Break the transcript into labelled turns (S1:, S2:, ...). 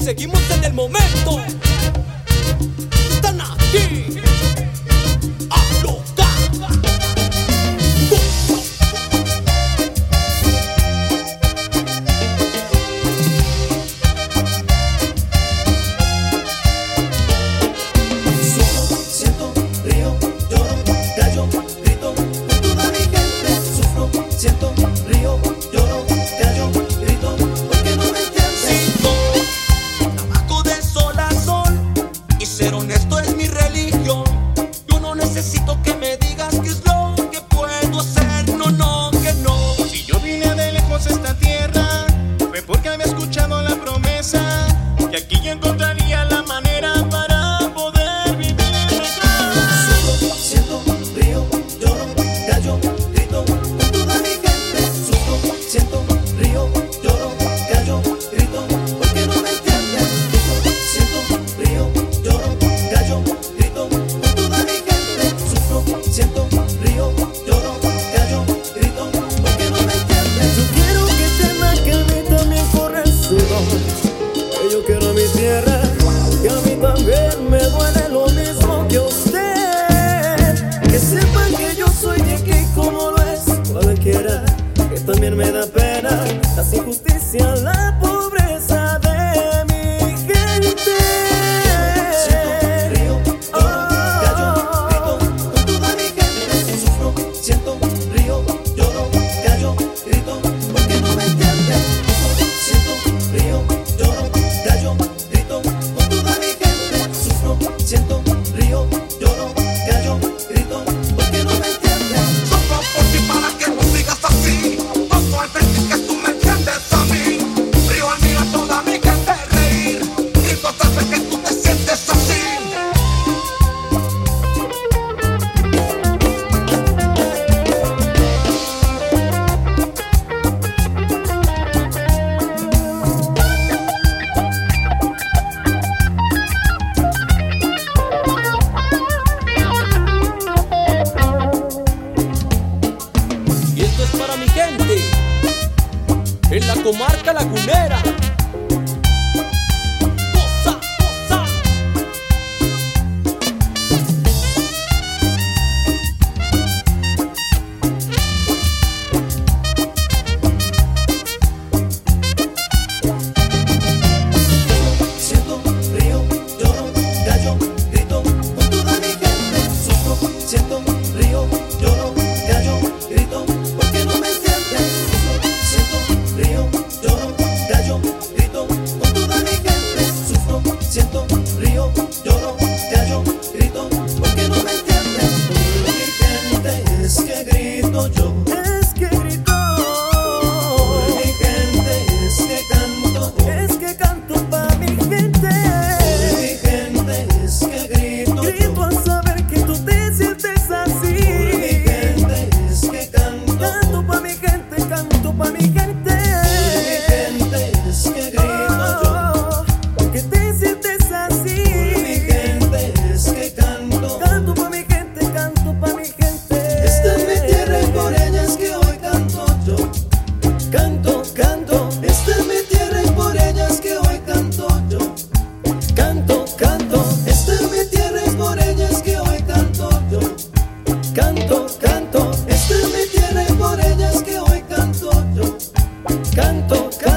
S1: seguimos en el momento. Están aquí a loca.
S2: Sufro, siento, río, lloro, callo, grito por toda mi gente. Sufro, siento, río, lloro, callo, grito porque no me entiendes.
S1: Trabajo de sol a sol y ser honesto es mi religión. Yo no necesito que me digas qué es lo que puedo hacer. No, no, que no.
S3: Si yo vine de lejos a esta tierra, fue porque había escuchado la promesa que aquí yo encontraría la manera para poder vivir mejor.
S2: Sufro, siento, río, lloro, callo, grito por toda mi gente. Sufro, siento, río, lloro, callo, grito porque no me entiendes. Sufro, siento, río, lloro, callo, grito por toda mi gente. Sufro, siento, río, lloro, callo, grito porque no me entiendes.
S4: Yo quiero que entiendas que a mí también corre el sudor, que yo quiero mi tierra, que a mí también me duele lo mismo que a usted. Que sepan que yo soy de aquí como lo es cualquiera, que también me da pena las injusticias, la pobreza de mi gente.
S2: Siento, río, lloro, callo, grito por toda mi gente. Sufro, siento, río, lloro, callo, grito porque no me entiendes. Sufro, siento, río, lloro, callo, grito por toda mi gente. Sufro, siento, río, lloro, callo, grito porque no me entiendes.
S5: Sufro por ti para que no sigas así. Paso al sentir que tú me entiendes a mí. Río al mirar toda mi gente reír. Grito hasta ver que tú te sientes así.
S1: Y esto es para mi gente en la comarca lagunera. Goza, goza.
S2: Siento, río, lloro, callo, grito por toda mi gente. Sufro, siento, río, lloro, callo, grito porque no me entiendes. Sufro, siento, río, lloro, callo, grito por toda mi gente. Sufro, siento, río, lloro, callo, grito porque no me entiendes. Por mi gente es que grito yo.
S4: Es que grito,
S2: Por mi gente es que canto.
S4: es que canto pa' mi gente.
S2: Por mi gente es que grito yo.
S4: Grito al saber que tú te sientes así.
S2: Por mi gente es que canto.
S4: Canto pa' mi gente, canto pa' mi gente.
S2: Por mi gente es que grito yo.
S4: Que te sientes así.
S2: Por mi gente es que canto.
S4: Canto pa' mi gente, canto pa' mi gente.
S2: Esta es mi tierra y por ella es que hoy canto yo. Canto, canto. Esta es mi tierra y por ella es que hoy canto yo. Canto, canto. Esta es mi tierra y por ella es que hoy canto yo. Canto, canto. Esta es mi tierra y por ella es que hoy canto yo. Canto, canto.